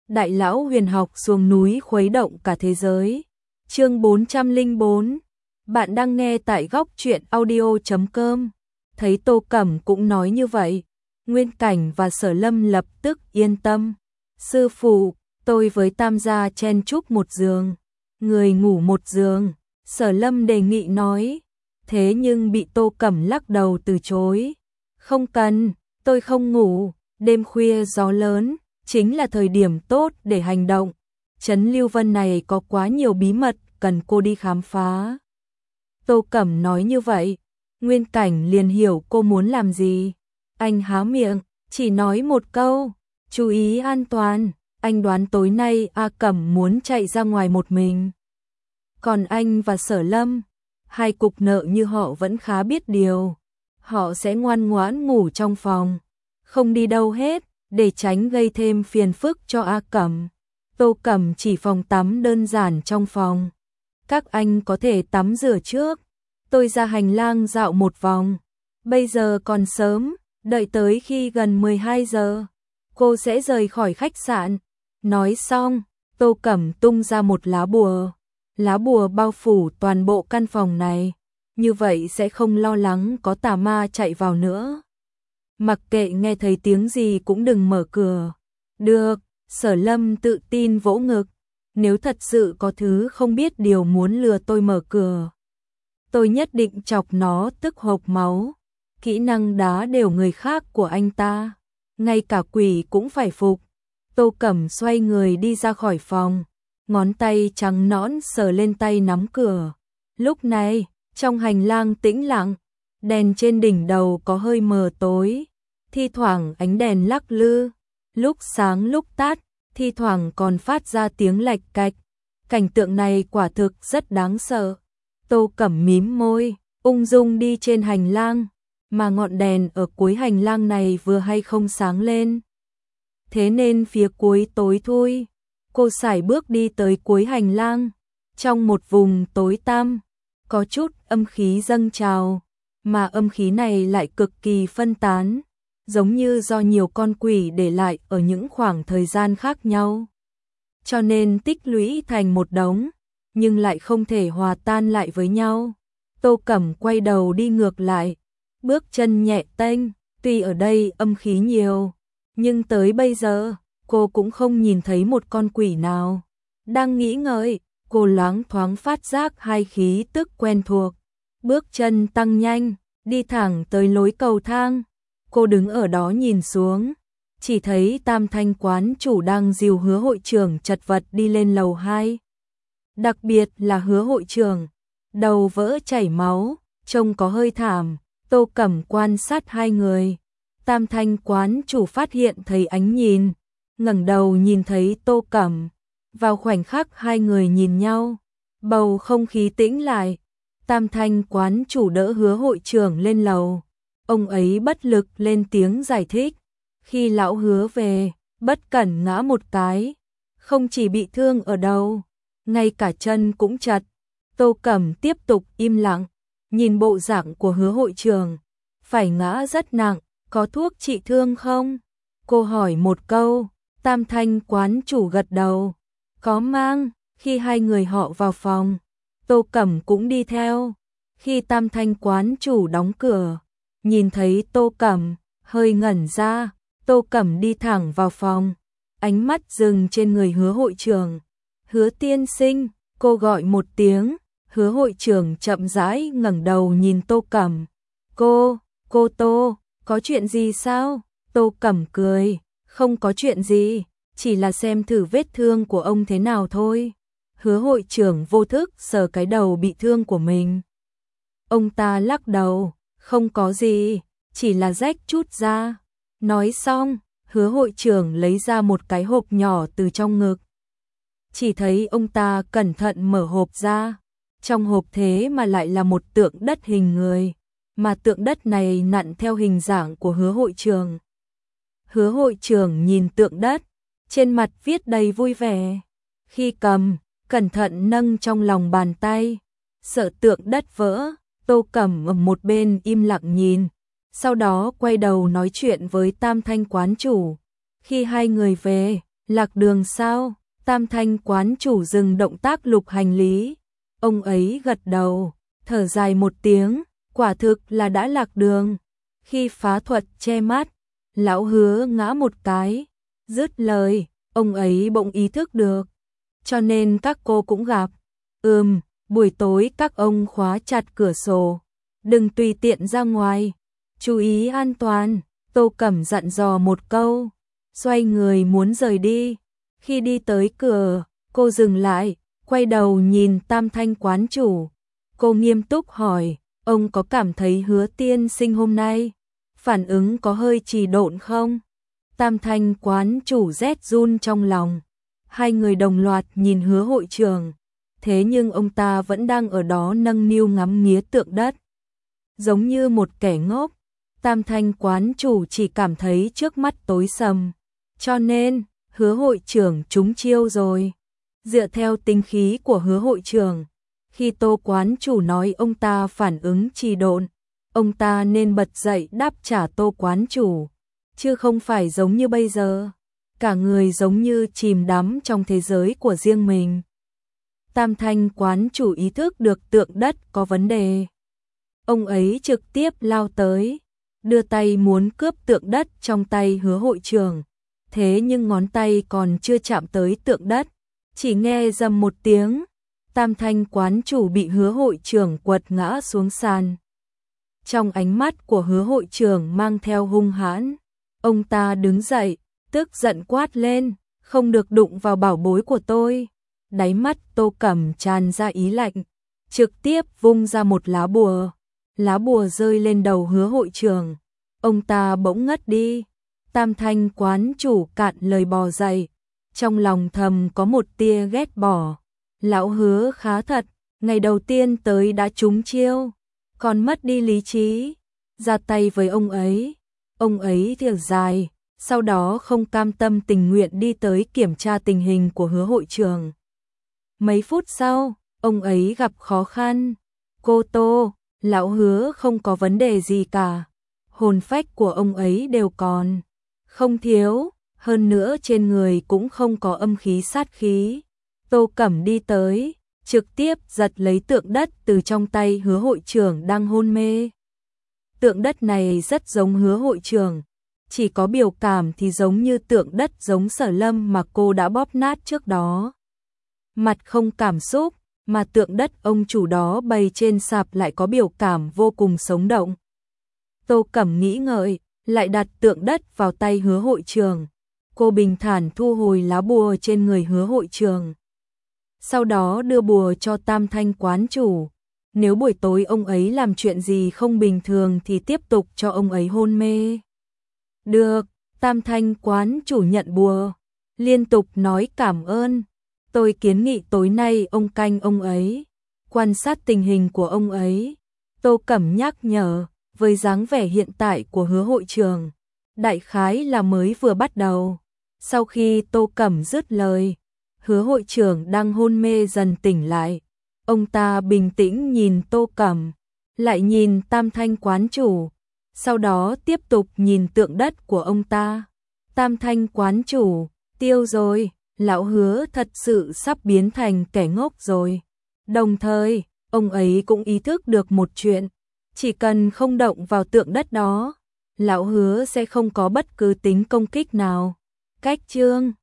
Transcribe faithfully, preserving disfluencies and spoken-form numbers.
Đại lão huyền học xuống núi khuấy động cả thế giới. Chương bốn trăm lẻ bốn. Bạn đang nghe tại góc truyện audio chấm com. Thấy Tô Cẩm cũng nói như vậy, Nguyên Cảnh và Sở Lâm lập tức yên tâm. Sư phụ, tôi với Tam gia chen chúc một giường, người ngủ một giường. Sở Lâm đề nghị nói, thế nhưng bị Tô Cẩm lắc đầu từ chối. Không cần, tôi không ngủ, đêm khuya gió lớn, chính là thời điểm tốt để hành động. Trấn Lưu Vân này có quá nhiều bí mật cần cô đi khám phá. Tô Cẩm nói như vậy, Nguyên Cảnh liền hiểu cô muốn làm gì. Anh há miệng, chỉ nói một câu, chú ý an toàn. Anh đoán tối nay A Cẩm muốn chạy ra ngoài một mình. Còn anh và Sở Lâm, hai cục nợ như họ vẫn khá biết điều. Họ sẽ ngoan ngoãn ngủ trong phòng, không đi đâu hết, để tránh gây thêm phiền phức cho A Cẩm. Tô Cẩm chỉ phòng tắm đơn giản trong phòng. Các anh có thể tắm rửa trước. Tôi ra hành lang dạo một vòng. Bây giờ còn sớm, đợi tới khi gần mười hai giờ, cô sẽ rời khỏi khách sạn. Nói xong, Tô Cẩm tung ra một lá bùa. Lá bùa bao phủ toàn bộ căn phòng này. Như vậy sẽ không lo lắng có tà ma chạy vào nữa. Mặc kệ nghe thấy tiếng gì cũng đừng mở cửa. Được, Sở Lâm tự tin vỗ ngực. Nếu thật sự có thứ không biết điều muốn lừa tôi mở cửa, tôi nhất định chọc nó tức hộc máu. Kỹ năng đá đều người khác của anh ta, ngay cả quỷ cũng phải phục. Tô Cẩm xoay người đi ra khỏi phòng, ngón tay trắng nõn sờ lên tay nắm cửa. Lúc này, trong hành lang tĩnh lặng, đèn trên đỉnh đầu có hơi mờ tối, thi thoảng ánh đèn lắc lư, lúc sáng lúc tắt, thi thoảng còn phát ra tiếng lạch cạch. Cảnh tượng này quả thực rất đáng sợ. Tô Cẩm mím môi, ung dung đi trên hành lang, mà ngọn đèn ở cuối hành lang này vừa hay không sáng lên. Thế nên phía cuối tối thui, cô sải bước đi tới cuối hành lang. Trong một vùng tối tăm, có chút âm khí dâng trào, mà âm khí này lại cực kỳ phân tán, giống như do nhiều con quỷ để lại ở những khoảng thời gian khác nhau. Cho nên tích lũy thành một đống, nhưng lại không thể hòa tan lại với nhau. Tô Cẩm quay đầu đi ngược lại, bước chân nhẹ tênh, tuy ở đây âm khí nhiều, nhưng tới bây giờ, cô cũng không nhìn thấy một con quỷ nào. Đang nghĩ ngợi, cô loáng thoáng phát giác hai khí tức quen thuộc. Bước chân tăng nhanh, đi thẳng tới lối cầu thang. Cô đứng ở đó nhìn xuống, chỉ thấy Tam Thanh quán chủ đang dìu Hứa hội trưởng chật vật đi lên lầu hai. Đặc biệt là Hứa hội trưởng, đầu vỡ chảy máu, trông có hơi thảm. Tô Cẩm quan sát hai người. Tam Thanh quán chủ phát hiện thấy ánh nhìn, ngẩng đầu nhìn thấy Tô Cẩm. Vào khoảnh khắc hai người nhìn nhau, bầu không khí tĩnh lại. Tam Thanh quán chủ đỡ Hứa hội trưởng lên lầu. Ông ấy bất lực lên tiếng giải thích. Khi lão Hứa về, bất cẩn ngã một cái, không chỉ bị thương ở đầu, ngay cả chân cũng chật. Tô Cẩm tiếp tục im lặng, nhìn bộ dạng của Hứa hội trưởng, phải ngã rất nặng, có thuốc trị thương không? Cô hỏi một câu. Tam Thanh quán chủ gật đầu, có mang. Khi hai người họ vào phòng, Tô Cẩm cũng đi theo. Khi Tam Thanh quán chủ đóng cửa, nhìn thấy Tô Cẩm, hơi ngẩn ra. Tô Cẩm đi thẳng vào phòng, ánh mắt dừng trên người Hứa hội trưởng. Hứa tiên sinh, cô gọi một tiếng. Hứa hội trưởng chậm rãi ngẩng đầu nhìn Tô Cẩm. Cô, cô Tô, có chuyện gì sao? Tô Cẩm cười, không có chuyện gì, chỉ là xem thử vết thương của ông thế nào thôi. Hứa hội trưởng vô thức sờ cái đầu bị thương của mình. Ông ta lắc đầu, không có gì, chỉ là rách chút ra. Nói xong, Hứa hội trưởng lấy ra một cái hộp nhỏ từ trong ngực. Chỉ thấy ông ta cẩn thận mở hộp ra. Trong hộp thế mà lại là một tượng đất hình người, mà tượng đất này nặn theo hình dạng của Hứa hội trưởng. Hứa hội trưởng nhìn tượng đất, trên mặt viết đầy vui vẻ. Khi cầm, cẩn thận nâng trong lòng bàn tay, sợ tượng đất vỡ. Tô Cẩm ở một bên im lặng nhìn, sau đó quay đầu nói chuyện với Tam Thanh quán chủ. Khi hai người về, Lạc đường sao? Tam Thanh quán chủ dừng động tác lục hành lý. Ông ấy gật đầu, thở dài một tiếng, quả thực là đã lạc đường. Khi phá thuật che mắt, lão Hứa ngã một cái, dứt lời, ông ấy bỗng ý thức được. Cho nên các cô cũng gặp. Ừm, buổi tối các ông khóa chặt cửa sổ, đừng tùy tiện ra ngoài, chú ý an toàn. Tô Cẩm dặn dò một câu, xoay người muốn rời đi. Khi đi tới cửa, cô dừng lại, quay đầu nhìn Tam Thanh quán chủ. Cô nghiêm túc hỏi, ông có cảm thấy Hứa tiên sinh hôm nay phản ứng có hơi trì độn không? Tam Thanh quán chủ rét run trong lòng. Hai người đồng loạt nhìn Hứa hội trưởng, thế nhưng ông ta vẫn đang ở đó nâng niu ngắm nghía tượng đất. Giống như một kẻ ngốc, Tam Thanh quán chủ chỉ cảm thấy trước mắt tối sầm. Cho nên, Hứa hội trưởng trúng chiêu rồi. Dựa theo tính khí của Hứa hội trưởng, khi Tô quán chủ nói ông ta phản ứng trì độn, ông ta nên bật dậy đáp trả Tô quán chủ, chứ không phải giống như bây giờ, cả người giống như chìm đắm trong thế giới của riêng mình. Tam Thanh quán chủ ý thức được tượng đất có vấn đề. Ông ấy trực tiếp lao tới, đưa tay muốn cướp tượng đất trong tay Hứa hội trưởng. Thế nhưng ngón tay còn chưa chạm tới tượng đất, chỉ nghe rầm một tiếng, Tam Thanh quán chủ bị Hứa hội trưởng quật ngã xuống sàn. Trong ánh mắt của Hứa hội trưởng mang theo hung hãn, ông ta đứng dậy, tức giận quát lên, không được đụng vào bảo bối của tôi. Đáy mắt Tô Cẩm tràn ra ý lạnh, trực tiếp vung ra một lá bùa. Lá bùa rơi lên đầu Hứa hội trưởng, ông ta bỗng ngất đi. Tam Thanh quán chủ cạn lời bò dậy, trong lòng thầm có một tia ghét bỏ. Lão Hứa khá thật, ngày đầu tiên tới đã trúng chiêu, còn mất đi lý trí. Ra tay với ông ấy, ông ấy thở dài, sau đó không cam tâm tình nguyện đi tới kiểm tra tình hình của Hứa hội trưởng. Mấy phút sau, ông ấy gặp khó khăn. Cô Tô, lão Hứa không có vấn đề gì cả, hồn phách của ông ấy đều còn không thiếu, hơn nữa trên người cũng không có âm khí sát khí. Tô Cẩm đi tới, trực tiếp giật lấy tượng đất từ trong tay Hứa hội trưởng đang hôn mê. Tượng đất này rất giống Hứa hội trưởng, chỉ có biểu cảm thì giống như tượng đất giống Sở Lâm mà cô đã bóp nát trước đó. Mặt không cảm xúc, mà tượng đất ông chủ đó bày trên sạp lại có biểu cảm vô cùng sống động. Tô Cẩm nghĩ ngợi, lại đặt tượng đất vào tay Hứa hội trưởng. Cô bình thản thu hồi lá bùa trên người Hứa hội trưởng. Sau đó đưa bùa cho Tam Thanh quán chủ. Nếu buổi tối ông ấy làm chuyện gì không bình thường thì tiếp tục cho ông ấy hôn mê. Được, Tam Thanh quán chủ nhận bùa, liên tục nói cảm ơn. Tôi kiến nghị tối nay ông canh ông ấy, quan sát tình hình của ông ấy. Tô Cẩm nhắc nhở, với dáng vẻ hiện tại của Hứa hội trưởng, đại khái là mới vừa bắt đầu. Sau khi Tô Cẩm dứt lời, Hứa hội trưởng đang hôn mê dần tỉnh lại. Ông ta bình tĩnh nhìn Tô Cẩm, lại nhìn Tam Thanh quán chủ, sau đó tiếp tục nhìn tượng đất của ông ta. Tam Thanh quán chủ, tiêu rồi, lão Hứa thật sự sắp biến thành kẻ ngốc rồi. Đồng thời, ông ấy cũng ý thức được một chuyện, chỉ cần không động vào tượng đất đó, lão Hứa sẽ không có bất cứ tính công kích nào. Cách chương